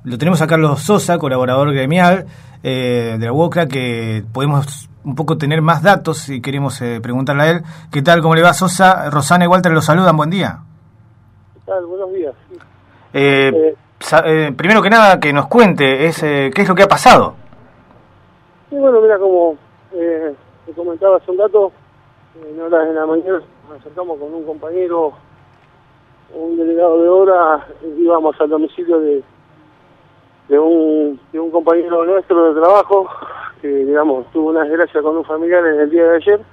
Lo tenemos a Carlos Sosa, colaborador gremial de la UOCRA, que podemos un poco tener más datos si queremos preguntarle a él. ¿Qué tal? ¿Cómo le va, Sosa? Rosana y Walter lo saludan. Buen día. ¿Qué tal? Buenos días. Primero que nada, que nos cuente qué es lo que ha pasado. Sí, bueno, mira, como te comentaba hace un rato, en horas de la mañana nos acercamos con un compañero, un delegado de obra, íbamos al domicilio de un compañero nuestro de trabajo, que digamos tuvo una desgracia con un familiar en el día de ayer.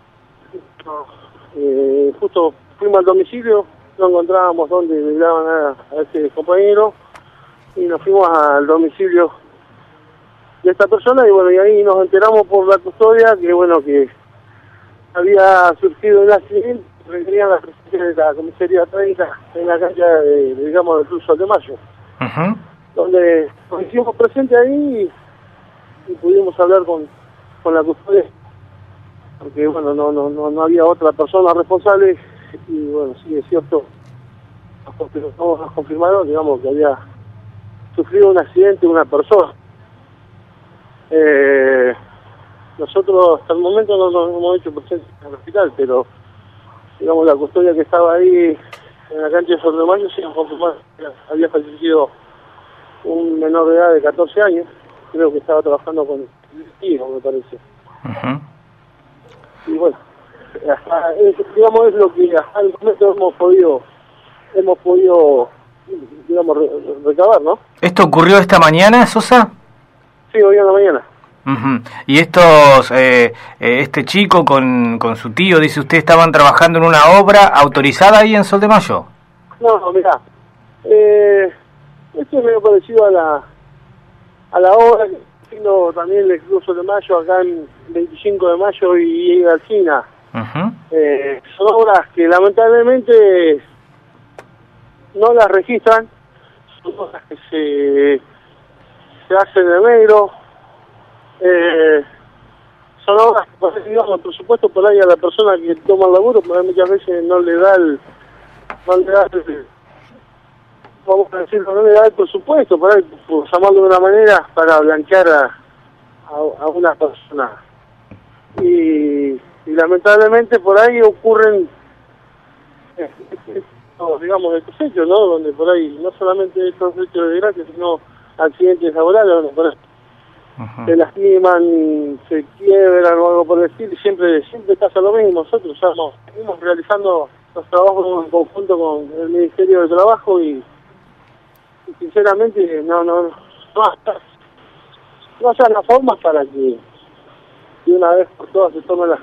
Justo fuimos al domicilio, no encontrábamos dónde liberaban a ese compañero y nos fuimos al domicilio de esta persona y bueno, y ahí nos enteramos por la custodia que bueno, que había surgido un accidente, requerían la presencia de la comisaría 30 en la cancha digamos del Club Sol de Mayo. Uh-huh. Donde nos hicimos presentes ahí y pudimos hablar con la custodia, porque bueno, no había otra persona responsable y bueno, sí es cierto, nos confirmaron, digamos, que había sufrido un accidente una persona. Nosotros hasta el momento no nos hemos hecho presentes en el hospital, pero digamos la custodia que estaba ahí en la cancha de Sol de Mayo sí nos confirmaron que había fallecido un menor de edad de 14 años, creo que estaba trabajando con el tío, me parece. Uh-huh. Y bueno, digamos es lo que hasta el momento hemos podido digamos recabar, ¿no? ¿Esto ocurrió esta mañana, Sosa? Sí, hoy en la mañana. Uh-huh. Y este chico con su tío, dice usted, estaban trabajando en una obra autorizada ahí en Sol de Mayo. No, mirá, esto es medio parecido a la obra que vino también el Club Sol de Mayo acá en 25 de mayo y Alcina. Uh-huh. Son obras que lamentablemente no las registran, son obras que se hacen de negro, son obras que, digamos, por supuesto, por ahí a la persona que toma el laburo, pero muchas veces no le da vamos a decirlo, no le da el presupuesto, por ahí, por llamarlo de una manera, para blanquear a una persona. Y lamentablemente por ahí ocurren, digamos, estos hechos, ¿no? Donde por ahí, no solamente estos hechos de desgracia, sino accidentes laborales, donde por ahí Uh-huh. se lastiman, se quiebran o algo por el estilo, y siempre pasa lo mismo. Nosotros seguimos realizando los trabajos en conjunto con el Ministerio de Trabajo y sinceramente no hayan las formas para que de una vez por todas se tomen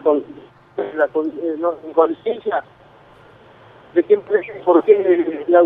en conciencia de qué por qué la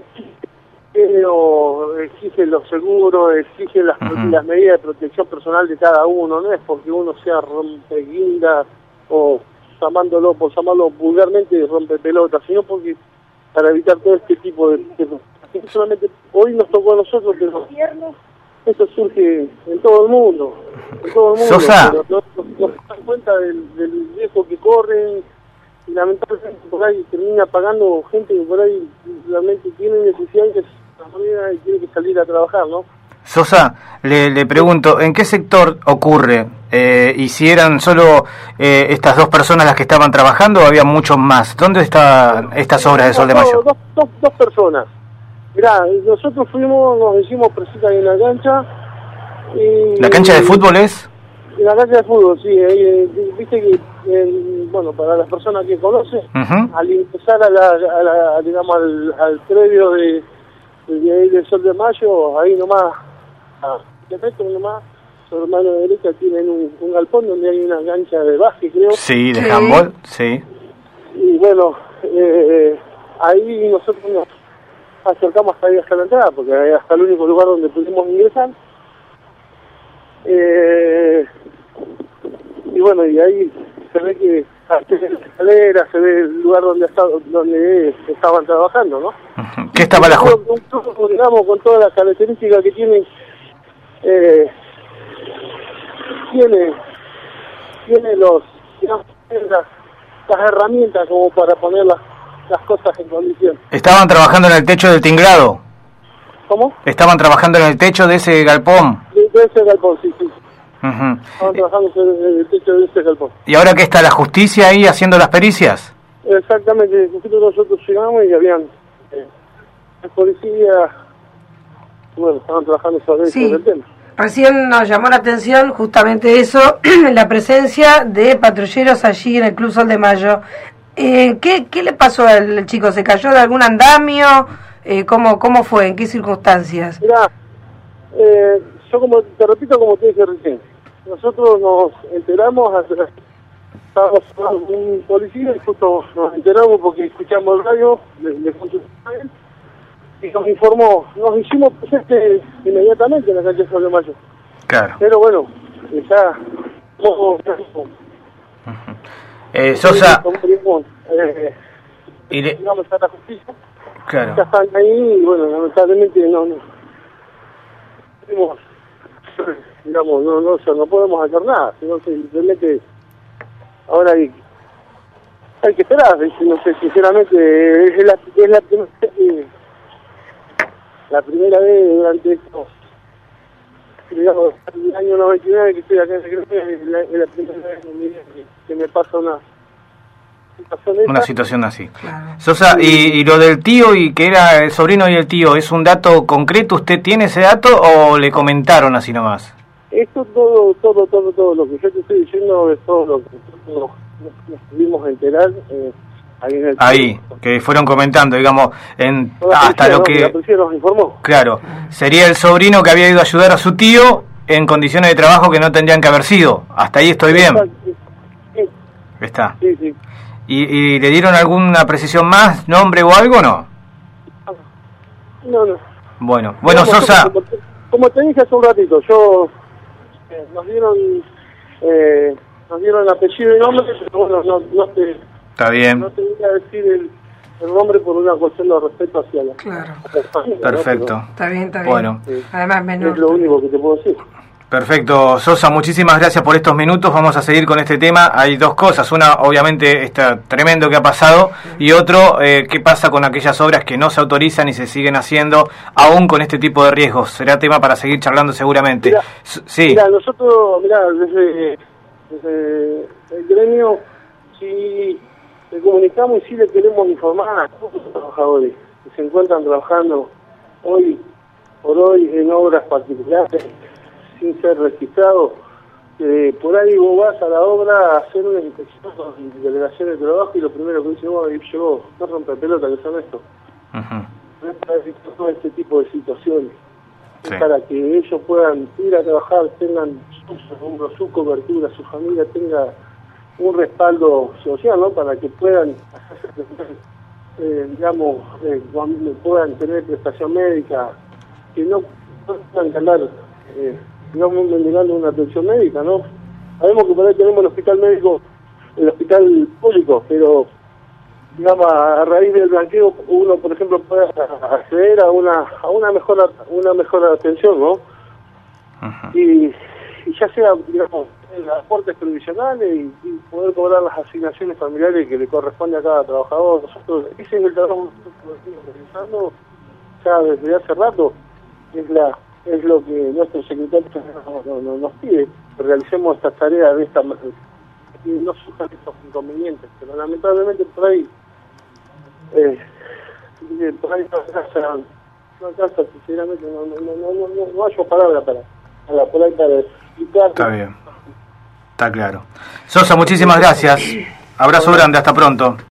exige los seguros, exige las medidas de protección personal de cada uno. No es porque uno sea rompeguinda o llamarlo vulgarmente rompepelotas, sino porque para evitar todo este tipo de solamente hoy nos tocó a nosotros, pero esto surge en todo el mundo, Sosa. Pero no se dan cuenta del riesgo que corren y lamentablemente por ahí termina pagando gente que por ahí realmente tiene necesidad y tiene que salir a trabajar, ¿no? Sosa, le pregunto, ¿en qué sector ocurre? ¿Y si eran solo estas dos personas las que estaban trabajando o había muchos más? ¿Dónde están estas obras de Sol de Mayo? Dos personas. Mirá, nosotros nos hicimos presita ahí en la cancha. ¿La cancha de fútbol es? En la cancha de fútbol, sí. Viste que, bueno, para las personas que conocen, uh-huh, al ingresar digamos, al previo del Sol de Mayo, ahí nomás, sobre mano derecha tienen un galpón donde hay una cancha de básquet, creo. Sí, de handball, sí. Y bueno, ahí nosotros nos acercamos hasta la entrada, porque es hasta el único lugar donde pudimos ingresar. Y bueno, y ahí se ve que antes de la escalera se ve el lugar donde estaban trabajando, ¿no? Uh-huh. ¿Qué estaba la digamos, con todas las características que tiene los, digamos, las herramientas como para poner las cosas en condición. ¿Estaban trabajando en el techo del tinglado? ¿Cómo? Estaban trabajando en el techo de ese galpón. De ese galpón, sí. Uh-huh. Estaban trabajando en el techo de ese galpón. ¿Y ahora qué está la justicia ahí haciendo las pericias? Exactamente, nosotros llegamos y habían la policía, bueno, estaban trabajando sobre el tema. Recién nos llamó la atención justamente eso, la presencia de patrulleros allí en el Club Sol de Mayo. ¿Qué le pasó al chico? ¿Se cayó de algún andamio? ¿Cómo fue? ¿En qué circunstancias? Mirá, yo te repito como te dije recién, nosotros nos enteramos, estábamos con un policía y justo nos enteramos porque escuchamos el radio, le consultamos a él y nos informó, nos hicimos presentes inmediatamente en la calle Sol de Mayo. Claro. Pero bueno, ya... Sosa... Digamos a la justicia. Claro. Ya están ahí y bueno, lamentablemente no podemos hacer nada, sino que simplemente ahora hay que esperar, no sé, sinceramente es la primera vez durante estos, digamos, el año 99 que estoy acá en Secretaría, es la primera vez en mi vida que me pasa una situación así. Claro. Sosa, y lo del tío y que era el sobrino y el tío, ¿es un dato concreto? ¿Usted tiene ese dato o le comentaron así nomás? Esto todo lo que yo te estoy diciendo es todo lo que nosotros nos pudimos enterar ahí, que fueron comentando, digamos, hasta lo que... La policía nos informó. Claro, sería el sobrino que había ido a ayudar a su tío en condiciones de trabajo que no tendrían que haber sido. Hasta ahí estoy bien. Sí. Está. Sí. ¿Y le dieron alguna precisión más, nombre o algo, no? No. Bueno, Sosa... Como te dije hace un ratito, nos dieron apellido y nombre, pero bueno, no te... Está bien. No te voy a decir el nombre por una cuestión de respeto hacia la... Claro. Perfecto. ¿No? Está bien. Bueno. Además, menor. Es lo único que te puedo decir. Perfecto, Sosa, muchísimas gracias por estos minutos. Vamos a seguir con este tema. Hay dos cosas. Una, obviamente, está tremendo que ha pasado. Y otro, qué pasa con aquellas obras que no se autorizan y se siguen haciendo, aún con este tipo de riesgos. Será tema para seguir charlando seguramente. Mira, nosotros, desde el gremio, sí le comunicamos y sí le queremos informar a todos los trabajadores que se encuentran trabajando hoy por hoy en obras particulares sin ser registrado. Por ahí vos vas a la obra a hacer una inspección con delegación de trabajo y lo primero que dice vos, yo no rompe pelota que son estos. No es para evitar todo este tipo de situaciones. Sí. Es para que ellos puedan ir a trabajar, tengan su cobertura, su familia tenga un respaldo social, ¿no? Para que puedan puedan tener prestación médica, que no puedan ganar mendigando una atención médica, ¿no? Sabemos que por ahí tenemos el hospital público, pero digamos a raíz del blanqueo uno, por ejemplo, puede acceder a una mejor atención, ¿no? Y ya sea, digamos, aportes previsionales y poder cobrar las asignaciones familiares que le corresponde a cada trabajador. Nosotros, ese es el trabajo que nosotros venimos realizando ya desde hace rato. Es lo que nuestro secretario nos pide, que realicemos estas tareas de esta manera, que no surjan estos inconvenientes, pero lamentablemente por ahí no alcanza, sinceramente, no hay palabras para explicar. Está bien, está claro. Sosa, muchísimas gracias. Abrazo grande, hasta pronto.